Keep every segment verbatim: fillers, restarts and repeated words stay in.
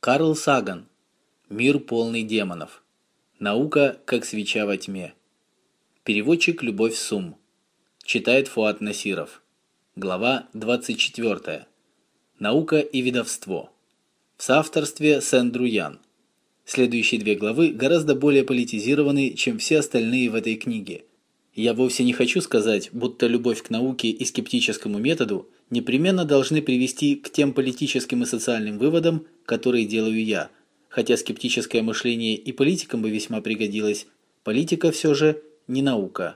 Карл Саган. Мир полный демонов. Наука, как свеча во тьме. Переводчик Любовь Сум. Читает Фуат Насиров. Глава двадцать четвёртая. Наука и ведовство. В соавторстве с Эндрю Ян. Следующие две главы гораздо более политизированы, чем все остальные в этой книге. Я вовсе не хочу сказать, будто любовь к науке и скептическому методу непременно должны привести к тем политическим и социальным выводам, которые делаю я. Хотя скептическое мышление и политикам бы весьма пригодилось, политика все же не наука.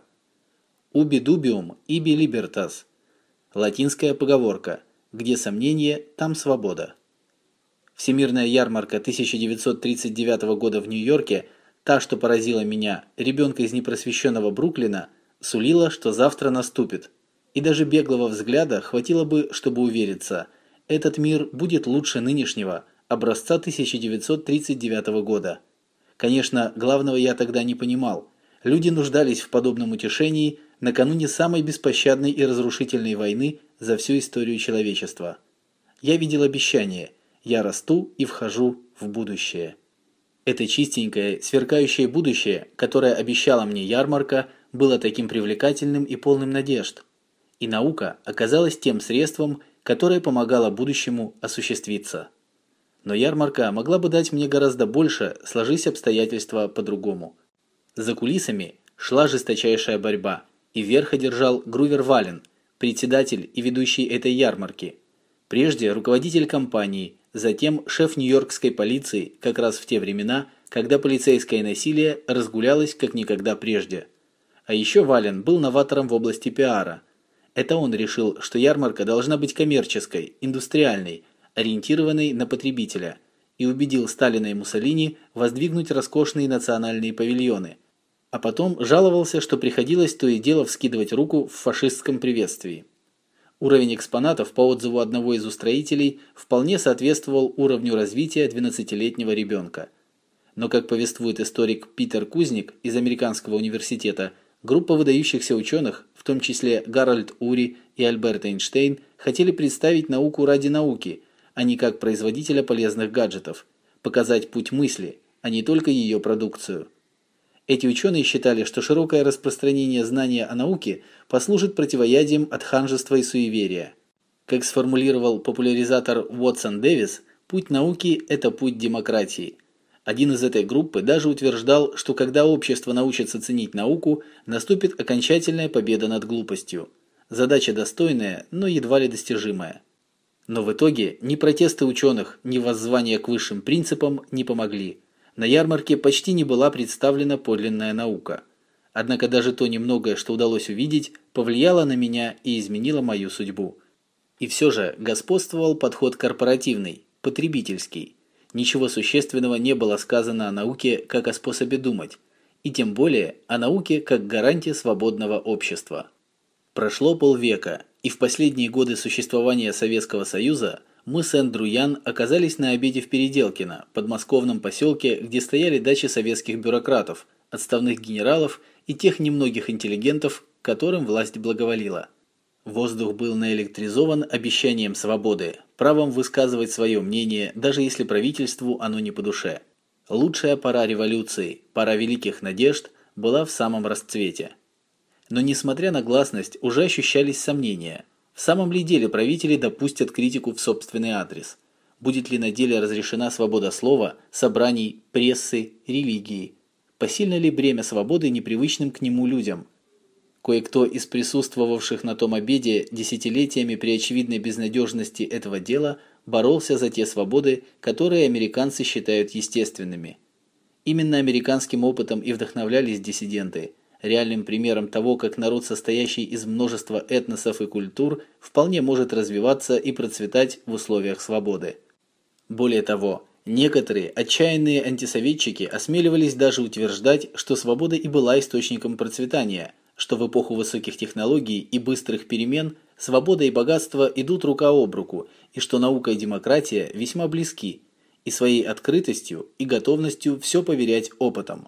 Ubi dubium, ibi libertas. Латинская поговорка: где сомнение, там свобода. Всемирная ярмарка тысяча девятьсот тридцать девятого года в Нью-Йорке, та, что поразила меня, ребенка из непросвещенного Бруклина, сулила, что завтра наступит. И даже беглого взгляда хватило бы, чтобы увериться, этот мир будет лучше нынешнего, образца тысяча девятьсот тридцать девятого года. Конечно, главного я тогда не понимал. Люди нуждались в подобном утешении накануне самой беспощадной и разрушительной войны за всю историю человечества. Я видел обещание: я расту и вхожу в будущее. Это чистенькое, сверкающее будущее, которое обещала мне ярмарка, было таким привлекательным и полным надежд. И наука оказалась тем средством, которое помогало будущему осуществиться. Но ярмарка могла бы дать мне гораздо больше, сложись обстоятельства по-другому. За кулисами шла жесточайшая борьба, и верх одержал Грувер Вален, председатель и ведущий этой ярмарки. Прежде руководитель компании, затем шеф нью-йоркской полиции, как раз в те времена, когда полицейское насилие разгулялось как никогда прежде. А еще Вален был новатором в области пиара. Это он решил, что ярмарка должна быть коммерческой, индустриальной, ориентированной на потребителя, и убедил Сталина и Муссолини воздвигнуть роскошные национальные павильоны. А потом жаловался, что приходилось то и дело вскидывать руку в фашистском приветствии. Уровень экспонатов, по отзыву одного из устроителей, вполне соответствовал уровню развития двенадцатилетнего ребенка. Но, как повествует историк Питер Кузник из Американского университета, группа выдающихся ученых, в том числе Гарольд Ури и Альберт Эйнштейн, хотели представить науку ради науки, а не как производителя полезных гаджетов, показать путь мысли, а не только ее продукцию. Эти ученые считали, что широкое распространение знания о науке послужит противоядием от ханжества и суеверия. Как сформулировал популяризатор Уотсон Дэвис, путь науки – это путь демократии. Один из этой группы даже утверждал, что когда общество научится ценить науку, наступит окончательная победа над глупостью. Задача достойная, но едва ли достижимая. Но в итоге ни протесты ученых, ни воззвания к высшим принципам не помогли. На ярмарке почти не была представлена подлинная наука. Однако даже то немногое, что удалось увидеть, повлияло на меня и изменило мою судьбу. И все же господствовал подход корпоративный, потребительский. Ничего существенного не было сказано о науке как о способе думать, и тем более о науке как гарантии свободного общества. Прошло полвека, и в последние годы существования Советского Союза мы с Эндрю Ян оказались на обеде в Переделкино, подмосковном поселке, где стояли дачи советских бюрократов, отставных генералов и тех немногих интеллигентов, которым власть благоволила. Воздух был наэлектризован обещанием свободы, правом высказывать свое мнение, даже если правительству оно не по душе. Лучшая пора революции, пора великих надежд, была в самом расцвете. Но несмотря на гласность, уже ощущались сомнения. В самом ли деле правители допустят критику в собственный адрес? Будет ли на деле разрешена свобода слова, собраний, прессы, религии? Посильно ли бремя свободы непривычным к нему людям? Кое-кто из присутствовавших на том обеде десятилетиями при очевидной безнадежности этого дела боролся за те свободы, которые американцы считают естественными. Именно американским опытом и вдохновлялись диссиденты. Реальным примером того, как народ, состоящий из множества этносов и культур, вполне может развиваться и процветать в условиях свободы. Более того, некоторые отчаянные антисоветчики осмеливались даже утверждать, что свобода и была источником процветания, что в эпоху высоких технологий и быстрых перемен свобода и богатство идут рука об руку, и что наука и демократия весьма близки, и своей открытостью и готовностью все поверять опытом.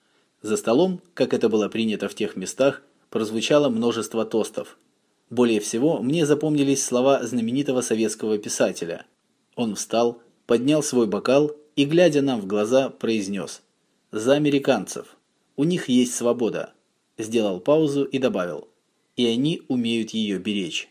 За столом, как это было принято в тех местах, прозвучало множество тостов. Более всего мне запомнились слова знаменитого советского писателя. Он встал, поднял свой бокал и, глядя нам в глаза, произнес: «За американцев! У них есть свобода!» Сделал паузу и добавил: «И они умеют ее беречь».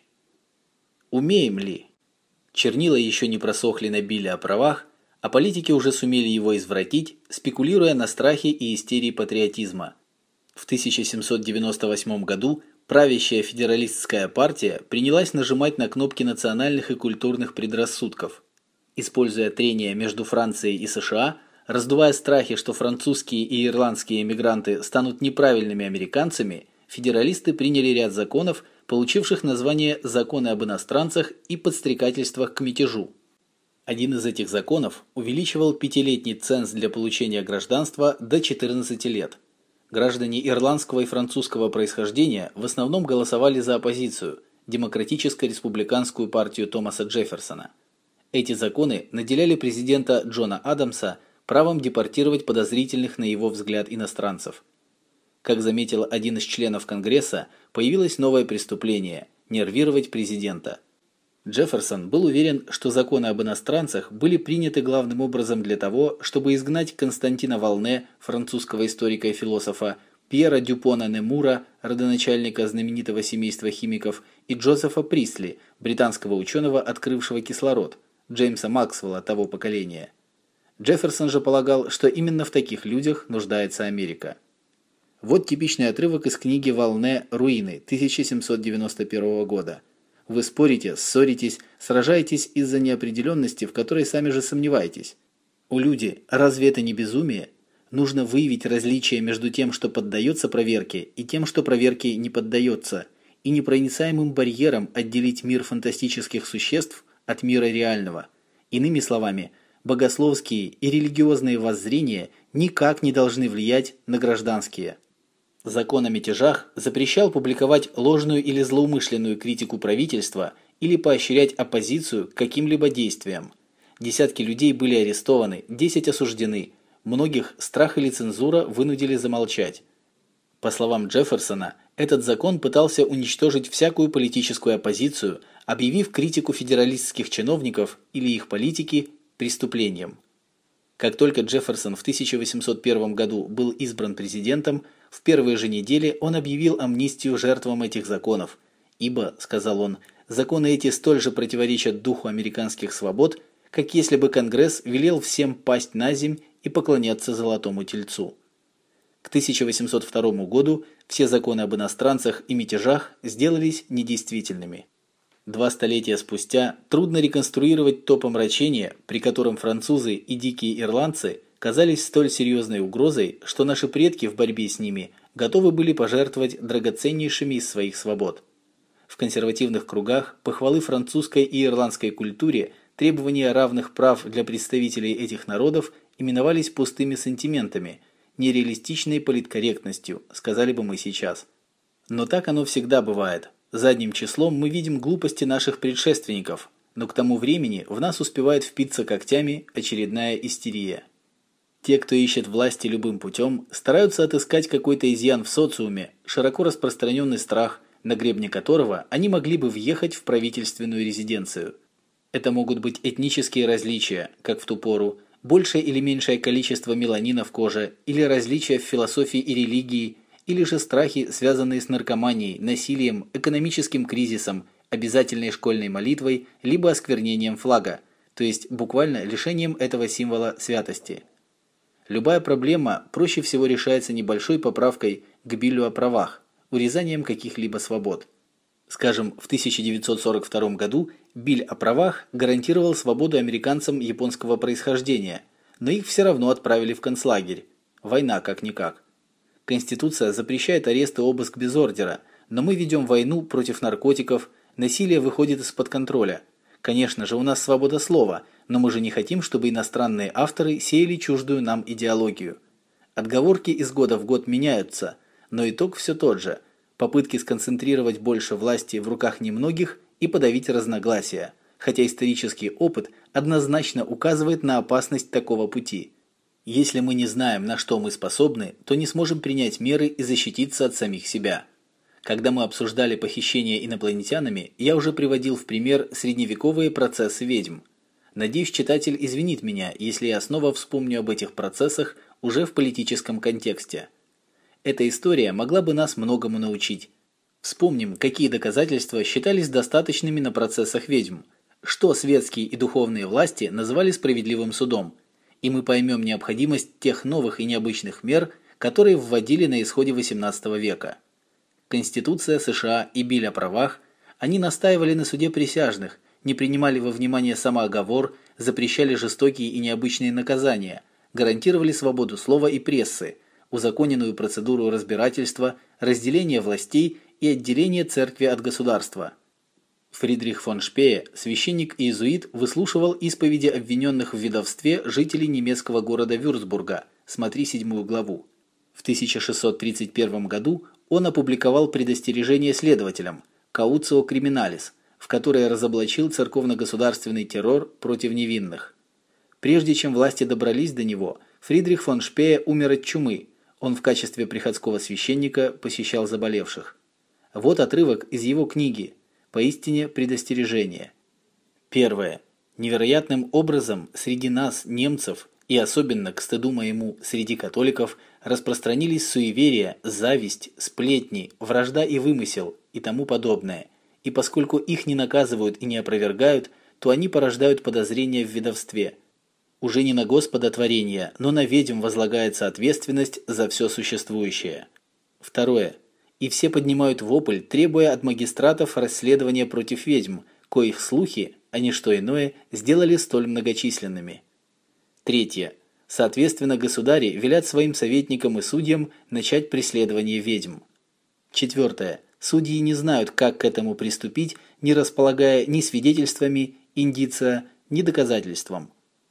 Умеем ли? Чернила еще не просохли на Билле о правах, а политики уже сумели его извратить, спекулируя на страхе и истерии патриотизма. В тысяча семьсот девяносто восьмом году правящая федералистская партия принялась нажимать на кнопки национальных и культурных предрассудков. Используя трения между Францией и США, раздувая страхи, что французские и ирландские эмигранты станут неправильными американцами, федералисты приняли ряд законов, получивших название «Законы об иностранцах» и «Подстрекательствах к мятежу». Один из этих законов увеличивал пятилетний ценз для получения гражданства до четырнадцати лет. Граждане ирландского и французского происхождения в основном голосовали за оппозицию – демократическо-республиканскую партию Томаса Джефферсона. Эти законы наделяли президента Джона Адамса правом депортировать подозрительных на его взгляд иностранцев. Как заметил один из членов Конгресса, появилось новое преступление – нервировать президента. Джефферсон был уверен, что законы об иностранцах были приняты главным образом для того, чтобы изгнать Константина Валне, французского историка и философа, Пьера Дюпона Немура, родоначальника знаменитого семейства химиков, и Джозефа Присли, британского ученого, открывшего кислород, Джеймса Максвелла того поколения. Джефферсон же полагал, что именно в таких людях нуждается Америка. Вот типичный отрывок из книги Валне «Руины» тысяча семьсот девяносто первого года. Вы спорите, ссоритесь, сражаетесь из-за неопределенности, в которой сами же сомневаетесь. О люди, разве это не безумие? Нужно выявить различие между тем, что поддается проверке, и тем, что проверке не поддается, и непроницаемым барьером отделить мир фантастических существ от мира реального. Иными словами, богословские и религиозные воззрения никак не должны влиять на гражданские. Закон о мятежах запрещал публиковать ложную или злоумышленную критику правительства или поощрять оппозицию к каким-либо действиям. Десятки людей были арестованы, десять осуждены, многих страх или цензура вынудили замолчать. По словам Джефферсона, этот закон пытался уничтожить всякую политическую оппозицию, объявив критику федералистских чиновников или их политики преступлением. Как только Джефферсон в тысяча восемьсот первом году был избран президентом, в первые же недели он объявил амнистию жертвам этих законов, ибо, сказал он, законы эти столь же противоречат духу американских свобод, как если бы Конгресс велел всем пасть наземь и поклоняться золотому тельцу. К тысяча восемьсот второму году все законы об иностранцах и мятежах сделались недействительными. Два столетия спустя трудно реконструировать то помрачение, при котором французы и дикие ирландцы казались столь серьезной угрозой, что наши предки в борьбе с ними готовы были пожертвовать драгоценнейшими из своих свобод. В консервативных кругах похвалы французской и ирландской культуре, требования равных прав для представителей этих народов именовались пустыми сантиментами, нереалистичной политкорректностью, сказали бы мы сейчас. Но так оно всегда бывает. Задним числом мы видим глупости наших предшественников, но к тому времени в нас успевает впиться когтями очередная истерия. Те, кто ищет власти любым путем, стараются отыскать какой-то изъян в социуме, широко распространенный страх, на гребне которого они могли бы въехать в правительственную резиденцию. Это могут быть этнические различия, как в ту пору, большее или меньшее количество меланина в коже, или различия в философии и религии, или же страхи, связанные с наркоманией, насилием, экономическим кризисом, обязательной школьной молитвой, либо осквернением флага, то есть буквально лишением этого символа святости. Любая проблема проще всего решается небольшой поправкой к Биллю о правах, урезанием каких-либо свобод. Скажем, в тысяча девятьсот сорок втором году Билль о правах гарантировал свободу американцам японского происхождения, но их все равно отправили в концлагерь. Война как-никак. Конституция запрещает арест и обыск без ордера, но мы ведем войну против наркотиков, насилие выходит из-под контроля. Конечно же, у нас свобода слова, но мы же не хотим, чтобы иностранные авторы сеяли чуждую нам идеологию. Отговорки из года в год меняются, но итог все тот же – попытки сконцентрировать больше власти в руках немногих и подавить разногласия, хотя исторический опыт однозначно указывает на опасность такого пути. Если мы не знаем, на что мы способны, то не сможем принять меры и защититься от самих себя. Когда мы обсуждали похищение инопланетянами, я уже приводил в пример средневековые процессы ведьм. Надеюсь, читатель извинит меня, если я снова вспомню об этих процессах уже в политическом контексте. Эта история могла бы нас многому научить. Вспомним, какие доказательства считались достаточными на процессах ведьм, что светские и духовные власти называли справедливым судом, и мы поймем необходимость тех новых и необычных мер, которые вводили на исходе восемнадцатого века. Конституция США и Биль о правах, они настаивали на суде присяжных, не принимали во внимание самооговор, запрещали жестокие и необычные наказания, гарантировали свободу слова и прессы, узаконенную процедуру разбирательства, разделение властей и отделение церкви от государства. Фридрих фон Шпее, священник-иезуит, выслушивал исповеди обвиненных в ведовстве жителей немецкого города Вюрцбурга, смотри седьмую главу. В тысяча шестьсот тридцать первом году он опубликовал предостережение следователям «Кауцио криминалис», в которой разоблачил церковно-государственный террор против невинных. Прежде чем власти добрались до него, Фридрих фон Шпее умер от чумы, он в качестве приходского священника посещал заболевших. Вот отрывок из его книги «Поистине предостережение». Первое. Невероятным образом среди нас, немцев, и особенно, к стыду моему, среди католиков, распространились суеверия, зависть, сплетни, вражда и вымысел и тому подобное. И поскольку их не наказывают и не опровергают, то они порождают подозрения в ведовстве. Уже не на Господа творения, но на ведьм возлагается ответственность за все существующее. Второе. И все поднимают вопль, требуя от магистратов расследования против ведьм, коих слухи, а не что иное, сделали столь многочисленными. Третье. Соответственно, государи велят своим советникам и судьям начать преследование ведьм. Четвертое. Судьи не знают, как к этому приступить, не располагая ни свидетельствами, индиция, ни доказательством.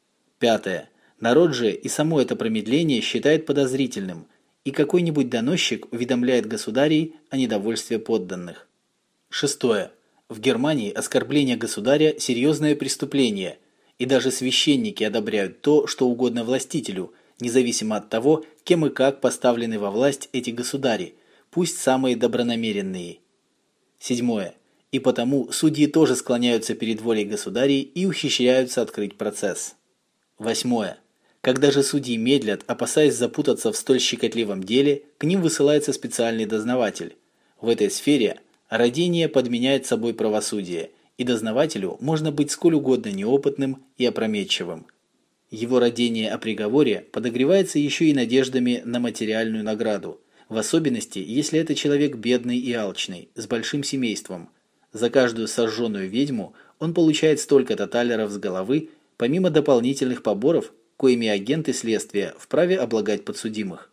Пятое. Народ же и само это промедление считает подозрительным, и какой-нибудь доносчик уведомляет государей о недовольстве подданных. Шестое. В Германии оскорбление государя – серьезное преступление, и даже священники одобряют то, что угодно властителю, независимо от того, кем и как поставлены во власть эти государи, пусть самые добронамеренные. Седьмое. И потому судьи тоже склоняются перед волей государей и ухищряются открыть процесс. Восьмое. Когда же судьи медлят, опасаясь запутаться в столь щекотливом деле, к ним высылается специальный дознаватель. В этой сфере родение подменяет собой правосудие, и дознавателю можно быть сколь угодно неопытным и опрометчивым. Его родение о приговоре подогревается еще и надеждами на материальную награду, в особенности, если это человек бедный и алчный, с большим семейством. За каждую сожженную ведьму он получает столько-то талеров с головы, помимо дополнительных поборов, коими агенты следствия вправе облагать подсудимых.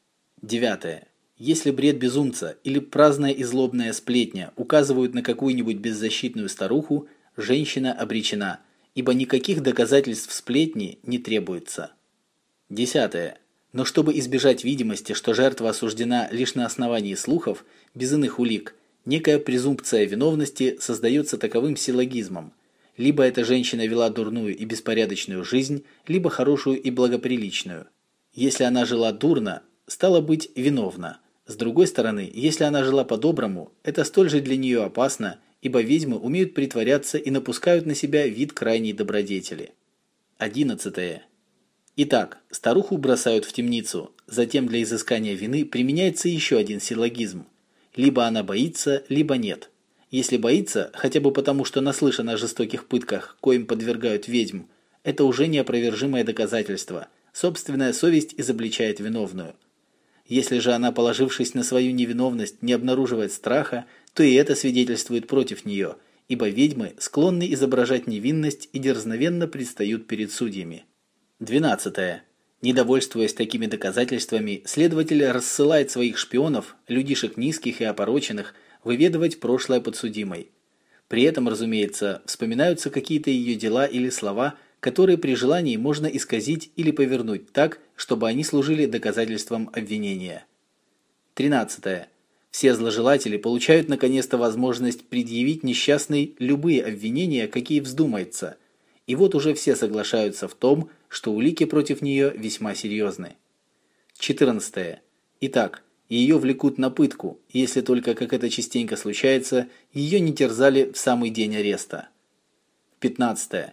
Девятое. Если бред безумца или праздная и злобная сплетня указывают на какую-нибудь беззащитную старуху, женщина обречена, ибо никаких доказательств сплетни не требуется. Десятое. Но чтобы избежать видимости, что жертва осуждена лишь на основании слухов, без иных улик, некая презумпция виновности создается таковым силлогизмом. Либо эта женщина вела дурную и беспорядочную жизнь, либо хорошую и благоприличную. Если она жила дурно, стало быть, виновна. С другой стороны, если она жила по-доброму, это столь же для нее опасно, ибо ведьмы умеют притворяться и напускают на себя вид крайней добродетели. Одиннадцатое. Итак, старуху бросают в темницу, затем для изыскания вины применяется еще один силлогизм. Либо она боится, либо нет. Если боится, хотя бы потому, что наслышана о жестоких пытках, коим подвергают ведьм, это уже неопровержимое доказательство. Собственная совесть изобличает виновную. Если же она, положившись на свою невиновность, не обнаруживает страха, то и это свидетельствует против нее, ибо ведьмы склонны изображать невинность и дерзновенно предстают перед судьями. Двенадцатое. Недовольствуясь такими доказательствами, следователь рассылает своих шпионов, людишек низких и опороченных, выведывать прошлое подсудимой. При этом, разумеется, вспоминаются какие-то ее дела или слова, которые при желании можно исказить или повернуть так, чтобы они служили доказательством обвинения. Тринадцатое. Все зложелатели получают наконец-то возможность предъявить несчастной любые обвинения, какие вздумается. И вот уже все соглашаются в том, что улики против нее весьма серьезны. Четырнадцатое. Итак, ее влекут на пытку, если только, как это частенько случается, ее не терзали в самый день ареста. Пятнадцатое.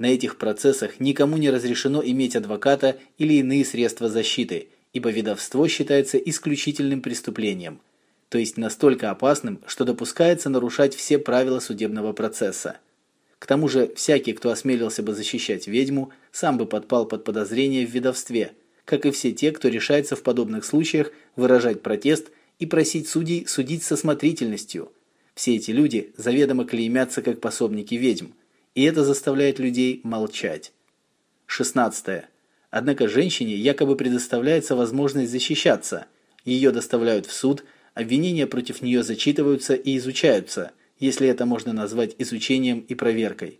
На этих процессах никому не разрешено иметь адвоката или иные средства защиты, ибо ведовство считается исключительным преступлением, то есть настолько опасным, что допускается нарушать все правила судебного процесса. К тому же, всякий, кто осмелился бы защищать ведьму, сам бы подпал под подозрение в ведовстве, как и все те, кто решается в подобных случаях выражать протест и просить судей судить со осмотрительностью. Все эти люди заведомо клеймятся как пособники ведьм, и это заставляет людей молчать. шестнадцатое. Однако женщине якобы предоставляется возможность защищаться. Ее доставляют в суд, обвинения против нее зачитываются и изучаются, если это можно назвать изучением и проверкой.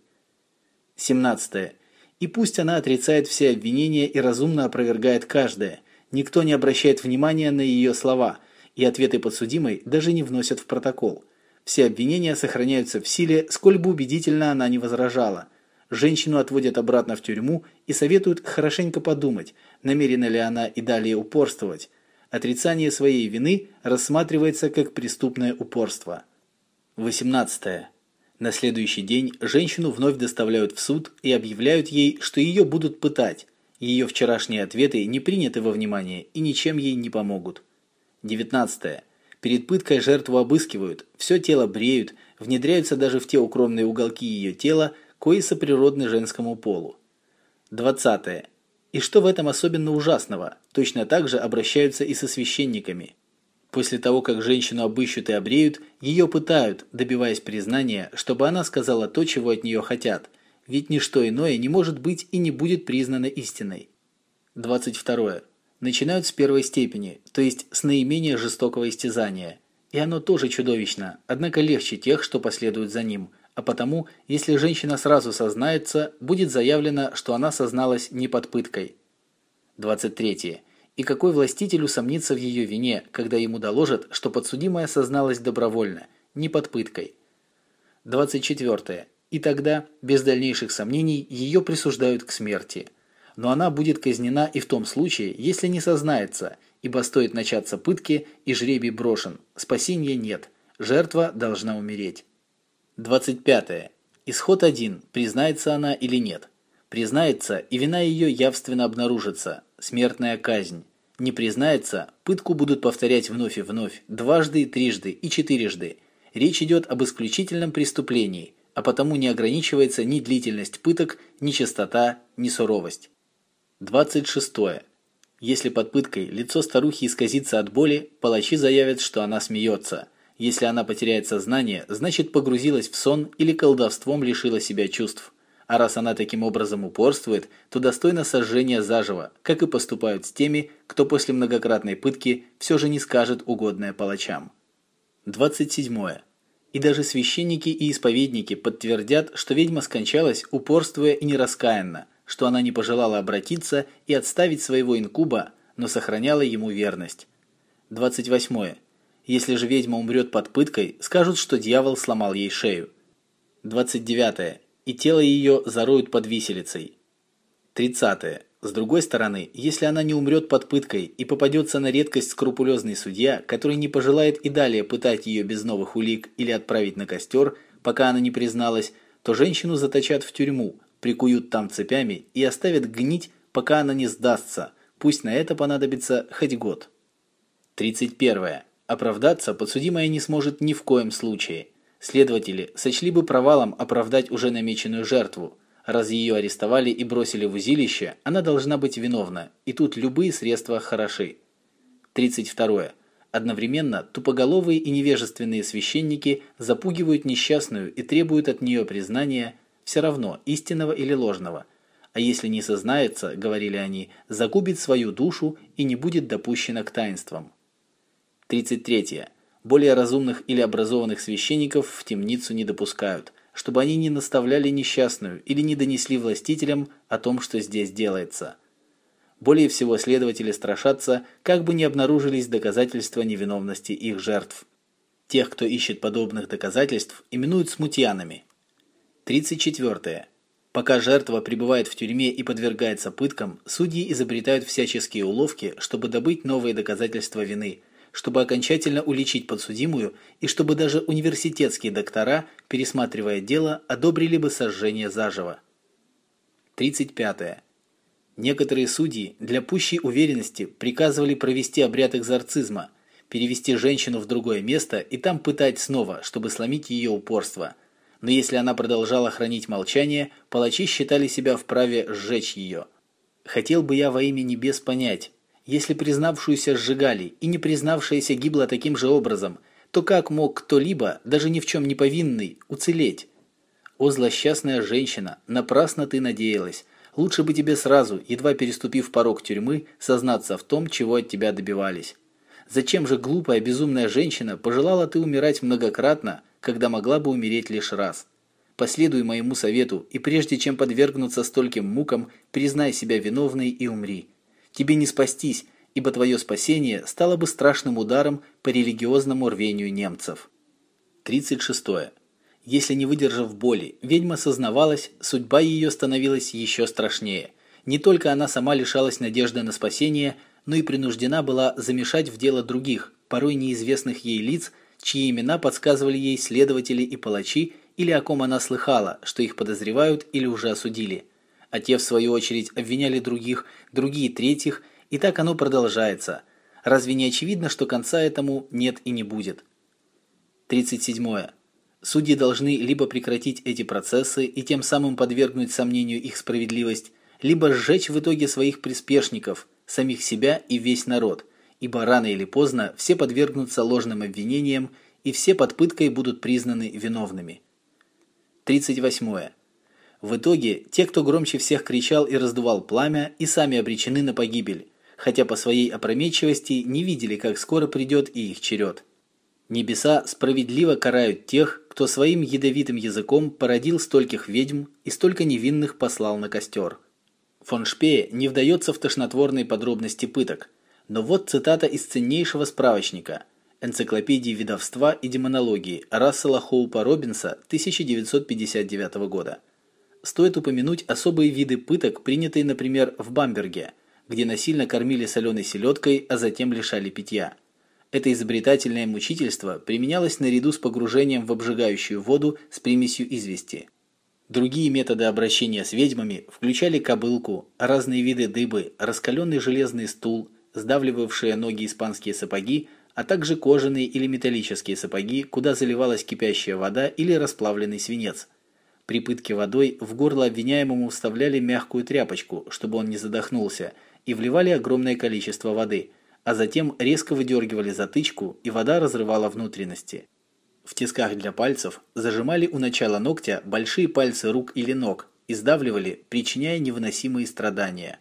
семнадцатое. И пусть она отрицает все обвинения и разумно опровергает каждое, никто не обращает внимания на ее слова, и ответы подсудимой даже не вносят в протокол. Все обвинения сохраняются в силе, сколь бы убедительно она не возражала. Женщину отводят обратно в тюрьму и советуют хорошенько подумать, намерена ли она и далее упорствовать. Отрицание своей вины рассматривается как преступное упорство. восемнадцатое. На следующий день женщину вновь доставляют в суд и объявляют ей, что ее будут пытать. Ее вчерашние ответы не приняты во внимание и ничем ей не помогут. девятнадцатое. Перед пыткой жертву обыскивают, все тело бреют, внедряются даже в те укромные уголки ее тела, кои соприродны женскому полу. двадцатое. И что в этом особенно ужасного? Точно так же обращаются и со священниками. После того, как женщину обыщут и обреют, ее пытают, добиваясь признания, чтобы она сказала то, чего от нее хотят, ведь ничто иное не может быть и не будет признано истиной. двадцать второе. Начинают с первой степени, то есть с наименее жестокого истязания. И оно тоже чудовищно, однако легче тех, что последуют за ним, а потому, если женщина сразу сознается, будет заявлено, что она созналась не под пыткой. двадцать третье. И какой властитель усомнится в ее вине, когда ему доложат, что подсудимая созналась добровольно, не под пыткой. двадцать четвертое. И тогда, без дальнейших сомнений, ее присуждают к смерти. Но она будет казнена и в том случае, если не сознается, ибо стоит начаться пытки, и жребий брошен, спасения нет, жертва должна умереть. двадцать пятое. Исход один, признается она или нет. Признается, и вина ее явственно обнаружится, смертная казнь. Не признается, пытку будут повторять вновь и вновь, дважды, трижды и четырежды. Речь идет об исключительном преступлении, а потому не ограничивается ни длительность пыток, ни частота, ни суровость. двадцать шестое. Если под пыткой лицо старухи исказится от боли, палачи заявят, что она смеется. Если она потеряет сознание, значит погрузилась в сон или колдовством лишила себя чувств. А раз она таким образом упорствует, то достойна сожжения заживо, как и поступают с теми, кто после многократной пытки все же не скажет угодное палачам. двадцать седьмое. И даже священники и исповедники подтвердят, что ведьма скончалась, упорствуя и нераскаянно, что она не пожелала обратиться и отставить своего инкуба, но сохраняла ему верность. двадцать восьмое. Если же ведьма умрет под пыткой, скажут, что дьявол сломал ей шею. двадцать девятое. И тело ее зароют под виселицей. тридцатое. С другой стороны, если она не умрет под пыткой и попадется на редкость скрупулезный судья, который не пожелает и далее пытать ее без новых улик или отправить на костер, пока она не призналась, то женщину заточат в тюрьму, прикуют там цепями и оставят гнить, пока она не сдастся, пусть на это понадобится хоть год. тридцать первое. Оправдаться подсудимая не сможет ни в коем случае. Следователи сочли бы провалом оправдать уже намеченную жертву. Раз ее арестовали и бросили в узилище, она должна быть виновна, и тут любые средства хороши. тридцать второе. Одновременно тупоголовые и невежественные священники запугивают несчастную и требуют от нее признания, все равно, истинного или ложного. А если не сознается, говорили они, загубит свою душу и не будет допущена к таинствам. тридцать третье. Более разумных или образованных священников в темницу не допускают, чтобы они не наставляли несчастную или не донесли властителям о том, что здесь делается. Более всего следователи страшатся, как бы не обнаружились доказательства невиновности их жертв. Тех, кто ищет подобных доказательств, именуют смутьянами. тридцать четвертое. Пока жертва пребывает в тюрьме и подвергается пыткам, судьи изобретают всяческие уловки, чтобы добыть новые доказательства вины, чтобы окончательно уличить подсудимую и чтобы даже университетские доктора, пересматривая дело, одобрили бы сожжение заживо. тридцать пятое. Некоторые судьи для пущей уверенности приказывали провести обряд экзорцизма, перевести женщину в другое место и там пытать снова, чтобы сломить ее упорство. Но если она продолжала хранить молчание, палачи считали себя вправе сжечь ее. Хотел бы я во имя небес понять, если признавшуюся сжигали и не признавшаяся гибла таким же образом, то как мог кто-либо, даже ни в чем не повинный, уцелеть? О, злосчастная женщина, напрасно ты надеялась. Лучше бы тебе сразу, едва переступив порог тюрьмы, сознаться в том, чего от тебя добивались. Зачем же глупая, безумная женщина пожелала ты умирать многократно, когда могла бы умереть лишь раз? Последуй моему совету, и прежде чем подвергнуться стольким мукам, признай себя виновной и умри. Тебе не спастись, ибо твое спасение стало бы страшным ударом по религиозному рвению немцев. тридцать шестое. Если не выдержав боли, ведьма сознавалась, судьба ее становилась еще страшнее. Не только она сама лишалась надежды на спасение, но и принуждена была замешать в дело других, порой неизвестных ей лиц, чьи имена подсказывали ей следователи и палачи, или о ком она слыхала, что их подозревают или уже осудили. А те, в свою очередь, обвиняли других, другие третьих, и так оно продолжается. Разве не очевидно, что конца этому нет и не будет? тридцать седьмое. Судьи должны либо прекратить эти процессы и тем самым подвергнуть сомнению их справедливость, либо сжечь в итоге своих приспешников, самих себя и весь народ, ибо рано или поздно все подвергнутся ложным обвинениям и все под пыткой будут признаны виновными. тридцать восьмое. В итоге те, кто громче всех кричал и раздувал пламя, и сами обречены на погибель, хотя по своей опрометчивости не видели, как скоро придет и их черед. Небеса справедливо карают тех, кто своим ядовитым языком породил стольких ведьм и столько невинных послал на костер. Фон Шпее не вдается в тошнотворные подробности пыток, но вот цитата из ценнейшего справочника «Энциклопедии ведовства и демонологии» Рассела Хоупа Робинса тысяча девятьсот пятьдесят девятого года. Стоит упомянуть особые виды пыток, принятые, например, в Бамберге, где насильно кормили соленой селедкой, а затем лишали питья. Это изобретательное мучительство применялось наряду с погружением в обжигающую воду с примесью извести. Другие методы обращения с ведьмами включали кобылку, разные виды дыбы, раскаленный железный стул, сдавливавшие ноги испанские сапоги, а также кожаные или металлические сапоги, куда заливалась кипящая вода или расплавленный свинец. При пытке водой в горло обвиняемому вставляли мягкую тряпочку, чтобы он не задохнулся, и вливали огромное количество воды, а затем резко выдергивали затычку, и вода разрывала внутренности. В тисках для пальцев зажимали у начала ногтя большие пальцы рук или ног и сдавливали, причиняя невыносимые страдания.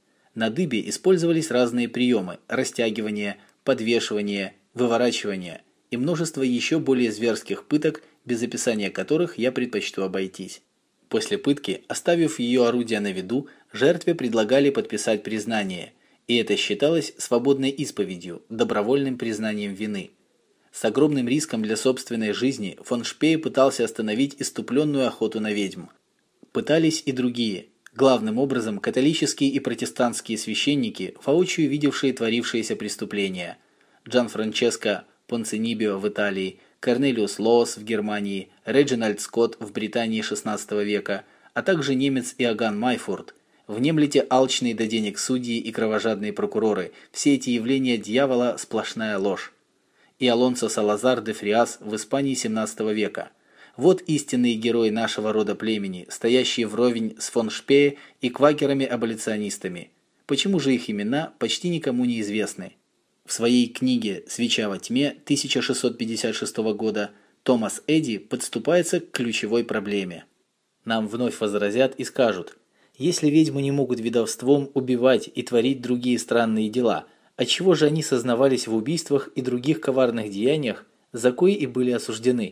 На дыбе использовались разные приемы – растягивание, подвешивание, выворачивание и множество еще более зверских пыток, без описания которых я предпочту обойтись. После пытки, оставив ее орудие на виду, жертве предлагали подписать признание, и это считалось свободной исповедью, добровольным признанием вины. С огромным риском для собственной жизни фон Шпее пытался остановить иступленную охоту на ведьм. Пытались и другие, главным образом католические и протестантские священники, воочию видевшие творившиеся преступления. Джанфранческо Понцинибио в Италии, Корнелиус Лоос в Германии, Реджинальд Скотт в Британии шестнадцатого века, а также немец Иоганн Майфурт. Внемлите алчные до денег судьи и кровожадные прокуроры, все эти явления дьявола – сплошная ложь. И Алонсо Салазар де Фриас в Испании семнадцатого века. Вот истинные герои нашего рода племени, стоящие вровень с фон Шпее и квакерами-аболиционистами. Почему же их имена почти никому не известны? В своей книге «Свеча во тьме» тысяча шестьсот пятьдесят шестого года Томас Эдди подступается к ключевой проблеме. Нам вновь возразят и скажут: если ведьмы не могут ведовством убивать и творить другие странные дела, отчего же они сознавались в убийствах и других коварных деяниях, за кои и были осуждены?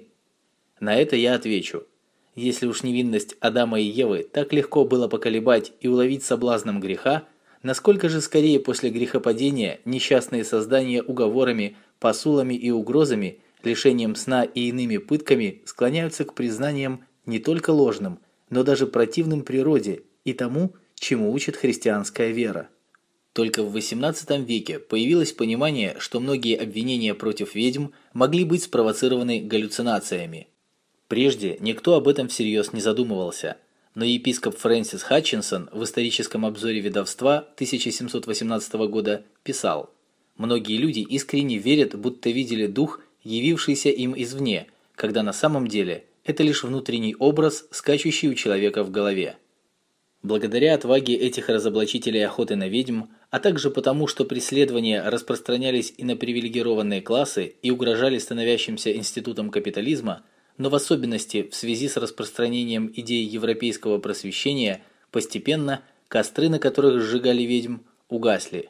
На это я отвечу: если уж невинность Адама и Евы так легко было поколебать и уловить соблазном греха, насколько же скорее после грехопадения несчастные создания уговорами, посулами и угрозами, лишением сна и иными пытками склоняются к признаниям не только ложным, но даже противным природе и тому, чему учит христианская вера. Только в восемнадцатом веке появилось понимание, что многие обвинения против ведьм могли быть спровоцированы галлюцинациями. Прежде никто об этом всерьез не задумывался, Но епископ Фрэнсис Хатчинсон в историческом обзоре ведовства тысяча семьсот восемнадцатого года писал: «Многие люди искренне верят, будто видели дух, явившийся им извне, когда на самом деле это лишь внутренний образ, скачущий у человека в голове». Благодаря отваге этих разоблачителей охоты на ведьм, а также потому, что преследования распространялись и на привилегированные классы и угрожали становящимся институтам капитализма, но в особенности в связи с распространением идей европейского просвещения, постепенно костры, на которых сжигали ведьм, угасли.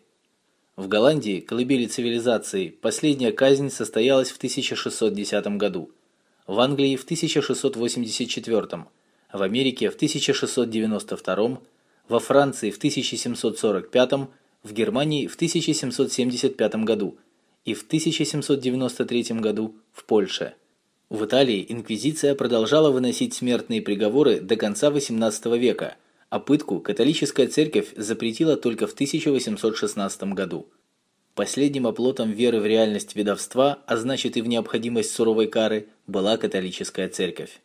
В Голландии, колыбели цивилизации, последняя казнь состоялась в тысяча шестьсот десятом году, в Англии в тысяча шестьсот восемьдесят четвёртом, в Америке в тысяча шестьсот девяносто втором, во Франции в тысяча семьсот сорок пятом, в Германии в тысяча семьсот семьдесят пятом году и в тысяча семьсот девяносто третьем году в Польше. В Италии инквизиция продолжала выносить смертные приговоры до конца восемнадцатого века, а пытку католическая церковь запретила только в тысяча восемьсот шестнадцатом году. Последним оплотом веры в реальность ведовства, а значит и в необходимость суровой кары, была католическая церковь.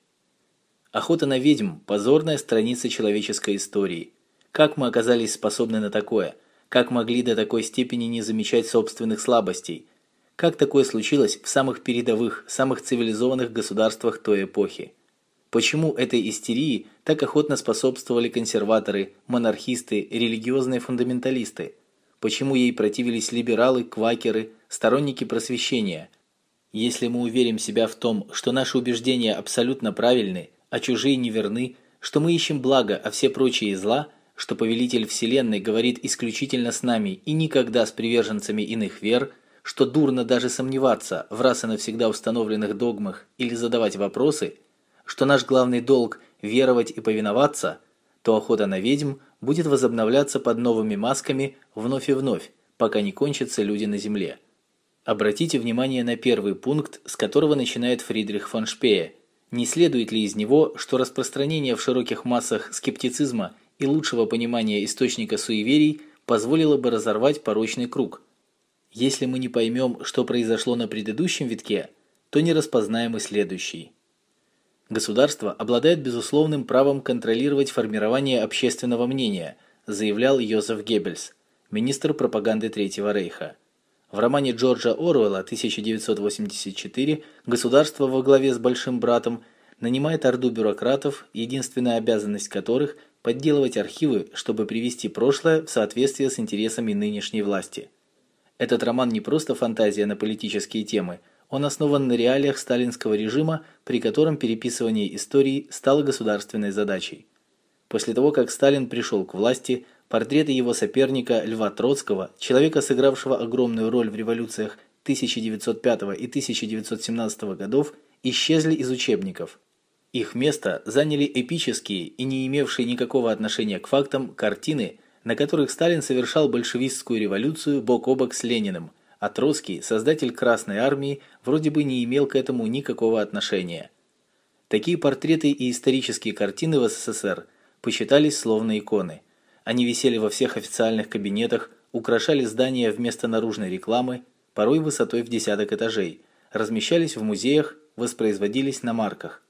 Охота на ведьм – позорная страница человеческой истории. Как мы оказались способны на такое? Как могли до такой степени не замечать собственных слабостей? Как такое случилось в самых передовых, самых цивилизованных государствах той эпохи? Почему этой истерии так охотно способствовали консерваторы, монархисты, религиозные фундаменталисты? Почему ей противились либералы, квакеры, сторонники просвещения? Если мы уверим себя в том, что наши убеждения абсолютно правильны, а чужие неверны, что мы ищем благо, а все прочие зла, что повелитель вселенной говорит исключительно с нами и никогда с приверженцами иных вер, что дурно даже сомневаться в раз и навсегда установленных догмах или задавать вопросы, что наш главный долг – веровать и повиноваться, то охота на ведьм будет возобновляться под новыми масками вновь и вновь, пока не кончатся люди на земле. Обратите внимание на первый пункт, с которого начинает Фридрих фон Шпее. Не следует ли из него, что распространение в широких массах скептицизма и лучшего понимания источника суеверий позволило бы разорвать порочный круг? Если мы не поймем, что произошло на предыдущем витке, то не распознаем и следующий. Государство обладает безусловным правом контролировать формирование общественного мнения, заявлял Йозеф Геббельс, министр пропаганды Третьего Рейха. В романе Джорджа Оруэлла тысяча девятьсот восемьдесят четыре государство во главе с Большим братом нанимает орду бюрократов, единственная обязанность которых – подделывать архивы, чтобы привести прошлое в соответствие с интересами нынешней власти. Этот роман не просто фантазия на политические темы, он основан на реалиях сталинского режима, при котором переписывание истории стало государственной задачей. После того, как Сталин пришел к власти, портреты его соперника Льва Троцкого, человека, сыгравшего огромную роль в революциях тысяча девятьсот пятого и тысяча девятьсот семнадцатого годов, исчезли из учебников. Их место заняли эпические и не имевшие никакого отношения к фактам картины, на которых Сталин совершал большевистскую революцию бок о бок с Лениным, а Троцкий, создатель Красной армии, вроде бы не имел к этому никакого отношения. Такие портреты и исторические картины в СССР почитались словно иконы. Они висели во всех официальных кабинетах, украшали здания вместо наружной рекламы, порой высотой в десяток этажей, размещались в музеях, воспроизводились на марках.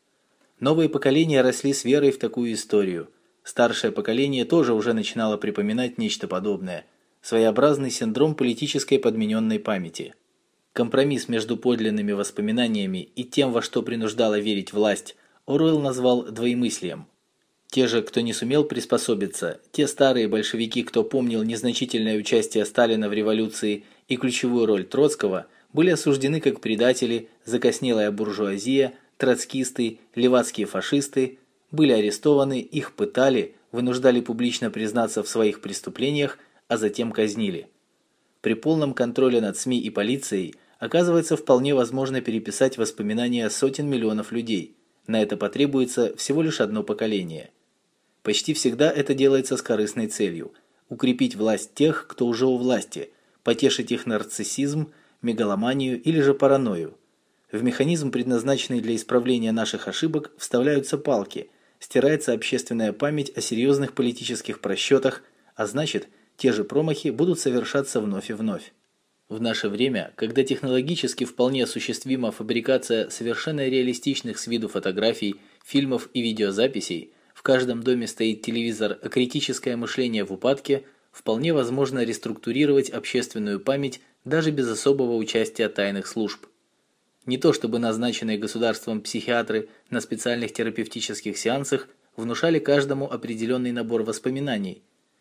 Новые поколения росли с верой в такую историю. Старшее поколение тоже уже начинало припоминать нечто подобное. Своеобразный синдром политической подмененной памяти. Компромисс между подлинными воспоминаниями и тем, во что принуждала верить власть, Оруэлл назвал двоемыслием. Те же, кто не сумел приспособиться, те старые большевики, кто помнил незначительное участие Сталина в революции и ключевую роль Троцкого, были осуждены как предатели, закоснелая буржуазия, троцкисты, левацкие фашисты, были арестованы, их пытали, вынуждали публично признаться в своих преступлениях, а затем казнили. При полном контроле над СМИ и полицией оказывается вполне возможно переписать воспоминания сотен миллионов людей. На это потребуется всего лишь одно поколение. Почти всегда это делается с корыстной целью – укрепить власть тех, кто уже у власти, потешить их нарциссизм, мегаломанию или же паранойю. В механизм, предназначенный для исправления наших ошибок, вставляются палки, стирается общественная память о серьезных политических просчетах, а значит, те же промахи будут совершаться вновь и вновь. В наше время, когда технологически вполне осуществима фабрикация совершенно реалистичных с виду фотографий, фильмов и видеозаписей, в в каждом доме стоит телевизор, а критическое мышление в упадке, вполне возможно реструктурировать общественную память даже без особого участия тайных служб. Не то чтобы назначенные государством психиатры на специальных терапевтических сеансах внушали каждому определенный набор воспоминаний,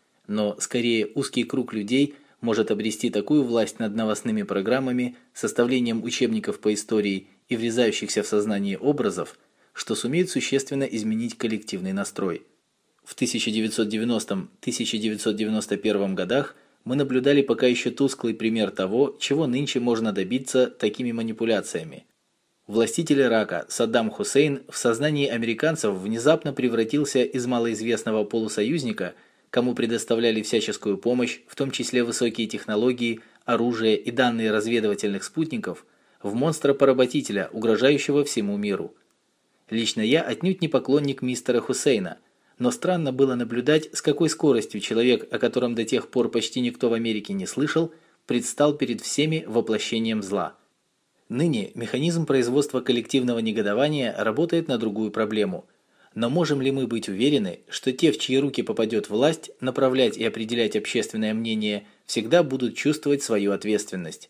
но скорее узкий круг людей может обрести такую власть над новостными программами, составлением учебников по истории и врезающихся в сознание образов, что сумеет существенно изменить коллективный настрой. В тысяча девятьсот девяностом — тысяча девятьсот девяносто первом годах мы наблюдали пока еще тусклый пример того, чего нынче можно добиться такими манипуляциями. Властитель Ирака Саддам Хусейн в сознании американцев внезапно превратился из малоизвестного полусоюзника, кому предоставляли всяческую помощь, в том числе высокие технологии, оружие и данные разведывательных спутников, в монстра-поработителя, угрожающего всему миру. Лично я отнюдь не поклонник мистера Хусейна, но странно было наблюдать, с какой скоростью человек, о котором до тех пор почти никто в Америке не слышал, предстал перед всеми воплощением зла. Ныне механизм производства коллективного негодования работает на другую проблему. Но можем ли мы быть уверены, что те, в чьи руки попадет власть, направлять и определять общественное мнение, всегда будут чувствовать свою ответственность?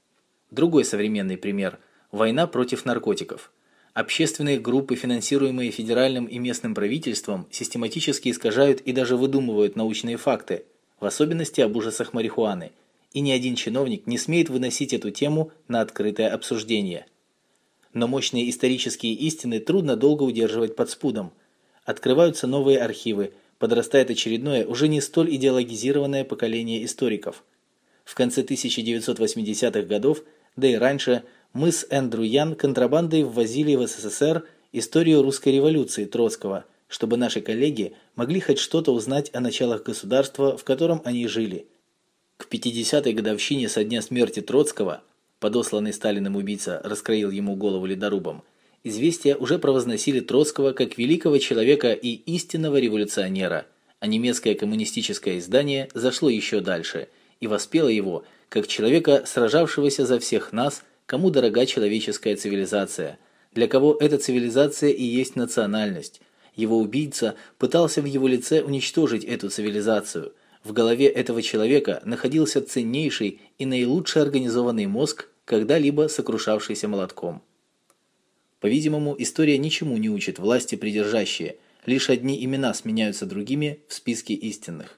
Другой современный пример – война против наркотиков. Общественные группы, финансируемые федеральным и местным правительством, систематически искажают и даже выдумывают научные факты, в особенности об ужасах марихуаны, и ни один чиновник не смеет выносить эту тему на открытое обсуждение. Но мощные исторические истины трудно долго удерживать под спудом. Открываются новые архивы, подрастает очередное, уже не столь идеологизированное поколение историков. В конце тысяча девятьсот восьмидесятых годов, да и раньше, мы с Эндрю Ян контрабандой ввозили в СССР историю русской революции Троцкого, чтобы наши коллеги могли хоть что-то узнать о началах государства, в котором они жили. К пятидесятой годовщине со дня смерти Троцкого, подосланный Сталиным убийца раскроил ему голову ледорубом, известия уже провозносили Троцкого как великого человека и истинного революционера, а немецкое коммунистическое издание зашло еще дальше и воспело его как человека, сражавшегося за всех нас, кому дорога человеческая цивилизация, для кого эта цивилизация и есть национальность. Его убийца пытался в его лице уничтожить эту цивилизацию. В голове этого человека находился ценнейший и наилучше организованный мозг, когда-либо сокрушавшийся молотком. По-видимому, история ничему не учит власти придержащие, лишь одни имена сменяются другими в списке истинных.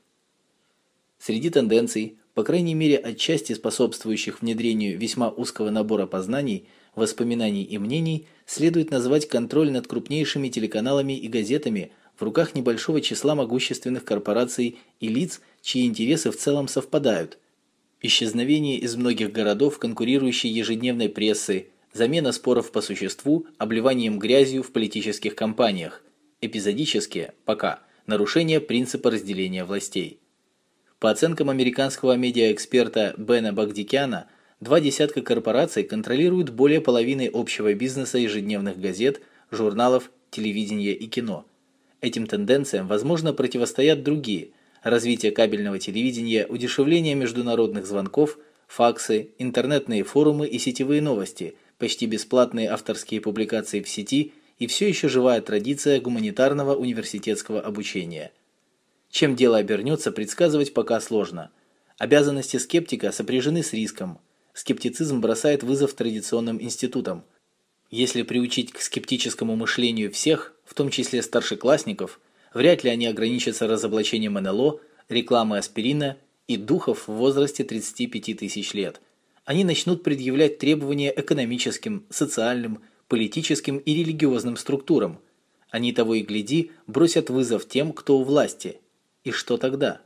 Среди тенденций, по крайней мере отчасти способствующих внедрению весьма узкого набора познаний, воспоминаний и мнений, следует назвать контроль над крупнейшими телеканалами и газетами в руках небольшого числа могущественных корпораций и лиц, чьи интересы в целом совпадают. Исчезновение из многих городов конкурирующей ежедневной прессы, замена споров по существу обливанием грязью в политических кампаниях, эпизодические, пока, нарушение принципа разделения властей. По оценкам американского медиаэксперта Бена Багдикяна, два десятка корпораций контролируют более половины общего бизнеса ежедневных газет, журналов, телевидения и кино. Этим тенденциям, возможно, противостоят другие – развитие кабельного телевидения, удешевление международных звонков, факсы, интернетные форумы и сетевые новости, почти бесплатные авторские публикации в сети и все еще живая традиция гуманитарного университетского обучения. Чем дело обернется, предсказывать пока сложно. Обязанности скептика сопряжены с риском. Скептицизм бросает вызов традиционным институтам. Если приучить к скептическому мышлению всех, в том числе старшеклассников, вряд ли они ограничатся разоблачением эн эл о, рекламой аспирина и духов в возрасте тридцати пяти тысяч лет. Они начнут предъявлять требования экономическим, социальным, политическим и религиозным структурам. Они того и гляди бросят вызов тем, кто у власти. И что тогда?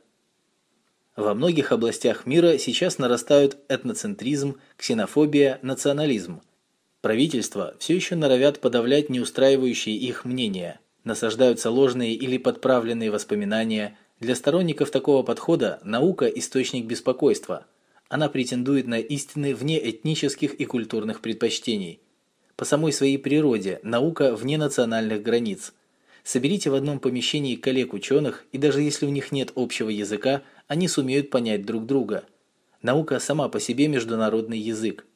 Во многих областях мира сейчас нарастают этноцентризм, ксенофобия, национализм. Правительства все еще норовят подавлять неустраивающие их мнения, насаждаются ложные или подправленные воспоминания. Для сторонников такого подхода наука – источник беспокойства. Она претендует на истины вне этнических и культурных предпочтений. По самой своей природе наука вне национальных границ. Соберите в одном помещении коллег-ученых, и даже если у них нет общего языка, они сумеют понять друг друга. Наука сама по себе международный язык.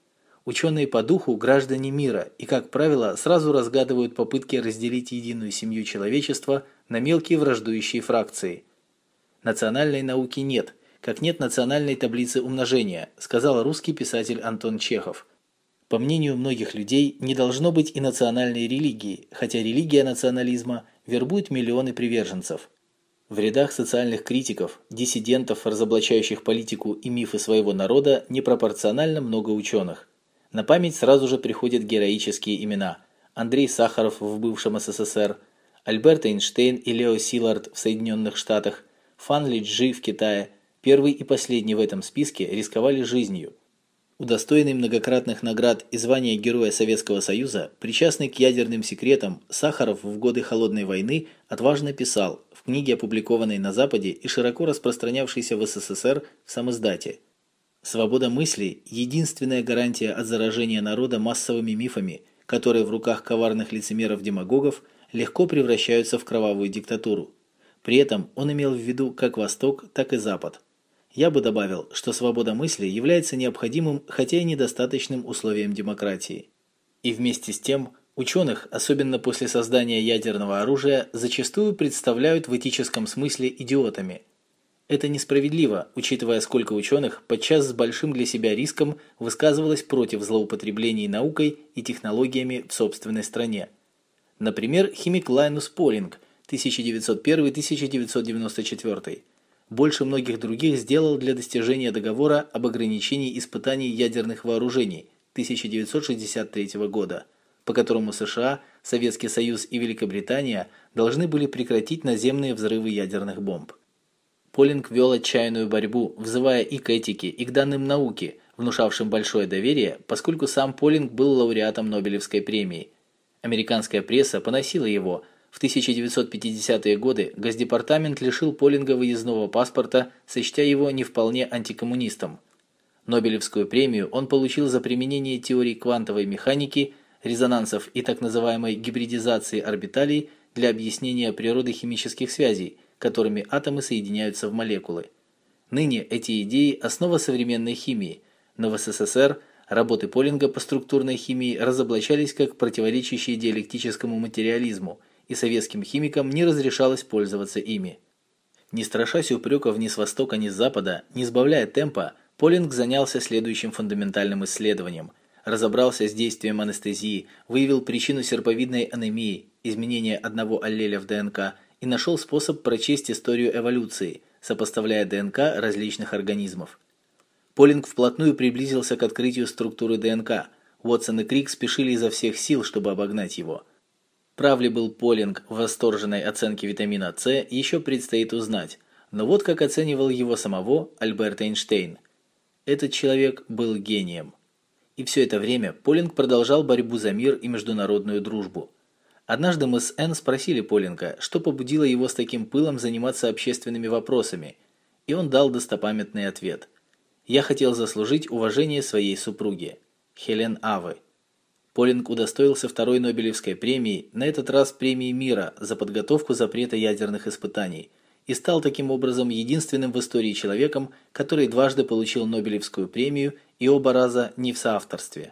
Ученые по духу – граждане мира и, как правило, сразу разгадывают попытки разделить единую семью человечества на мелкие враждующие фракции. Национальной науки нет, как нет национальной таблицы умножения, сказал русский писатель Антон Чехов. По мнению многих людей, не должно быть и национальной религии, хотя религия национализма вербует миллионы приверженцев. В рядах социальных критиков, диссидентов, разоблачающих политику и мифы своего народа, непропорционально много ученых. На память сразу же приходят героические имена: Андрей Сахаров в бывшем СССР, Альберт Эйнштейн и Лео Силард в Соединенных Штатах, Фан Лиджи в Китае. Первый и последний в этом списке рисковали жизнью. Удостоенный многократных наград и звания Героя Советского Союза, причастный к ядерным секретам, Сахаров в годы Холодной войны отважно писал в книге, опубликованной на Западе и широко распространявшейся в СССР в самиздате: «Свобода мысли – единственная гарантия от заражения народа массовыми мифами, которые в руках коварных лицемеров-демагогов легко превращаются в кровавую диктатуру». При этом он имел в виду как Восток, так и Запад. Я бы добавил, что свобода мысли является необходимым, хотя и недостаточным условием демократии. И вместе с тем, ученых, особенно после создания ядерного оружия, зачастую представляют в этическом смысле идиотами. Это несправедливо, учитывая, сколько ученых, подчас с большим для себя риском, высказывалось против злоупотреблений наукой и технологиями в собственной стране. Например, химик Лайнус Полинг тысяча девятьсот первый — тысяча девятьсот девяносто четвёртый больше многих других сделал для достижения договора об ограничении испытаний ядерных вооружений тысяча девятьсот шестьдесят третьего года, по которому США, Советский Союз и Великобритания должны были прекратить наземные взрывы ядерных бомб. Полинг вел отчаянную борьбу, взывая и к этике, и к данным науки, внушавшим большое доверие, поскольку сам Полинг был лауреатом Нобелевской премии. Американская пресса поносила его. В тысяча девятьсот пятидесятые годы Госдепартамент лишил Полинга выездного паспорта, сочтя его не вполне антикоммунистом. Нобелевскую премию он получил за применение теорий квантовой механики, резонансов и так называемой гибридизации орбиталей для объяснения природы химических связей, которыми атомы соединяются в молекулы. Ныне эти идеи – основа современной химии, но в СССР работы Полинга по структурной химии разоблачались как противоречащие диалектическому материализму, и советским химикам не разрешалось пользоваться ими. Не страшась упреков ни с востока, ни с запада, не сбавляя темпа, Полинг занялся следующим фундаментальным исследованием. Разобрался с действием анестезии, выявил причину серповидной анемии, изменения одного аллеля в ДНК, и нашел способ прочесть историю эволюции, сопоставляя ДНК различных организмов. Полинг вплотную приблизился к открытию структуры ДНК. Уотсон и Крик спешили изо всех сил, чтобы обогнать его. Прав ли был Полинг в восторженной оценке витамина С, еще предстоит узнать, но вот как оценивал его самого Альберт Эйнштейн. Этот человек был гением. И все это время Полинг продолжал борьбу за мир и международную дружбу. Однажды мы с Энн спросили Полинга, что побудило его с таким пылом заниматься общественными вопросами, и он дал достопамятный ответ: «Я хотел заслужить уважение своей супруги, Хелен Авы». Полинг удостоился второй Нобелевской премии, на этот раз премии мира за подготовку запрета ядерных испытаний, и стал таким образом единственным в истории человеком, который дважды получил Нобелевскую премию и оба раза не в соавторстве.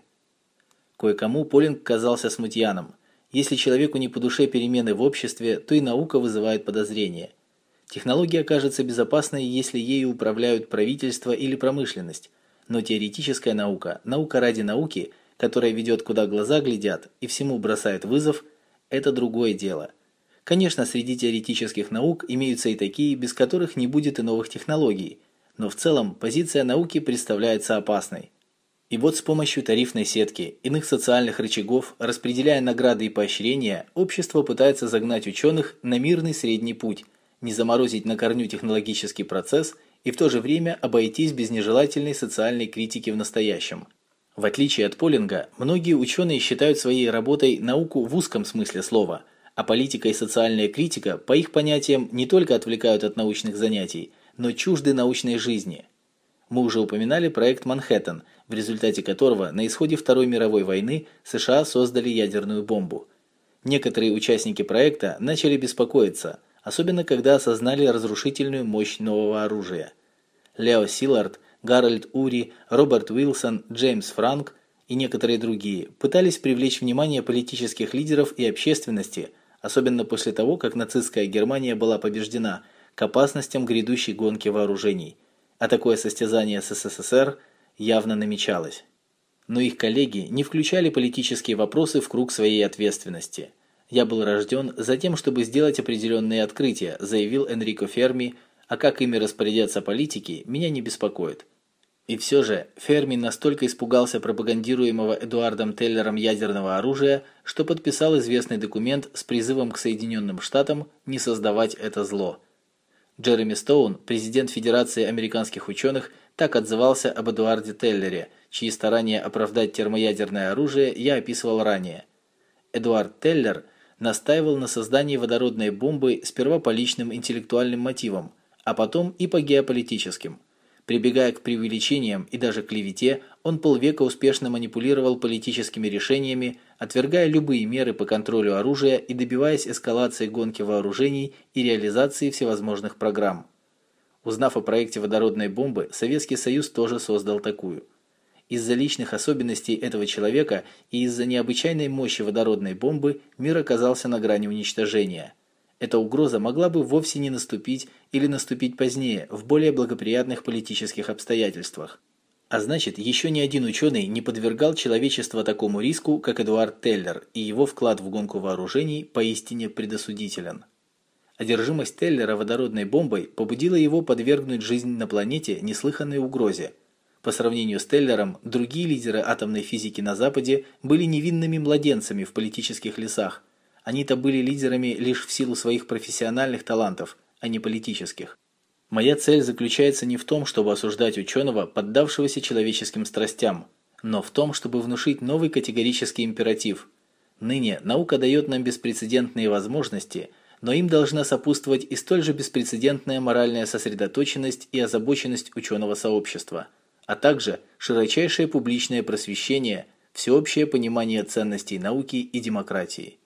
Кое-кому Полинг казался смутьяном. Если человеку не по душе перемены в обществе, то и наука вызывает подозрения. Технология кажется безопасной, если ею управляют правительство или промышленность, но теоретическая наука, наука ради науки, которая ведет куда глаза глядят и всему бросает вызов, это другое дело. Конечно, среди теоретических наук имеются и такие, без которых не будет и новых технологий, но в целом позиция науки представляется опасной. И вот с помощью тарифной сетки, иных социальных рычагов, распределяя награды и поощрения, общество пытается загнать ученых на мирный средний путь, не заморозить на корню технологический процесс и в то же время обойтись без нежелательной социальной критики в настоящем. В отличие от Полинга, многие ученые считают своей работой науку в узком смысле слова, а политика и социальная критика, по их понятиям, не только отвлекают от научных занятий, но чужды научной жизни. Мы уже упоминали проект «Манхэттен», в результате которого на исходе Второй мировой войны США создали ядерную бомбу. Некоторые участники проекта начали беспокоиться, особенно когда осознали разрушительную мощь нового оружия. Лео Силард, Гарольд Ури, Роберт Уилсон, Джеймс Франк и некоторые другие пытались привлечь внимание политических лидеров и общественности, особенно после того, как нацистская Германия была побеждена, к опасностям грядущей гонки вооружений, а такое состязание с СССР явно намечалось. Но их коллеги не включали политические вопросы в круг своей ответственности. «Я был рожден за тем, чтобы сделать определенные открытия», заявил Энрико Ферми, «а как ими распорядятся политики, меня не беспокоит». И все же Ферми настолько испугался пропагандируемого Эдуардом Теллером ядерного оружия, что подписал известный документ с призывом к Соединенным Штатам не создавать это зло. Джереми Стоун, президент Федерации американских ученых, так отзывался об Эдуарде Теллере, чьи старания оправдать термоядерное оружие я описывал ранее. Эдуард Теллер настаивал на создании водородной бомбы сперва по личным интеллектуальным мотивам, а потом и по геополитическим. Прибегая к преувеличениям и даже клевете, он полвека успешно манипулировал политическими решениями, отвергая любые меры по контролю оружия и добиваясь эскалации гонки вооружений и реализации всевозможных программ. Узнав о проекте водородной бомбы, Советский Союз тоже создал такую. Из-за личных особенностей этого человека и из-за необычайной мощи водородной бомбы мир оказался на грани уничтожения. Эта угроза могла бы вовсе не наступить или наступить позднее, в более благоприятных политических обстоятельствах. А значит, еще ни один ученый не подвергал человечество такому риску, как Эдуард Теллер, и его вклад в гонку вооружений поистине предосудителен. Одержимость Теллера водородной бомбой побудила его подвергнуть жизнь на планете неслыханной угрозе. По сравнению с Теллером, другие лидеры атомной физики на Западе были невинными младенцами в политических лесах. Они-то были лидерами лишь в силу своих профессиональных талантов, а не политических. Моя цель заключается не в том, чтобы осуждать ученого, поддавшегося человеческим страстям, но в том, чтобы внушить новый категорический императив. Ныне наука дает нам беспрецедентные возможности, но им должна сопутствовать и столь же беспрецедентная моральная сосредоточенность и озабоченность ученого сообщества, а также широчайшее публичное просвещение, всеобщее понимание ценностей науки и демократии.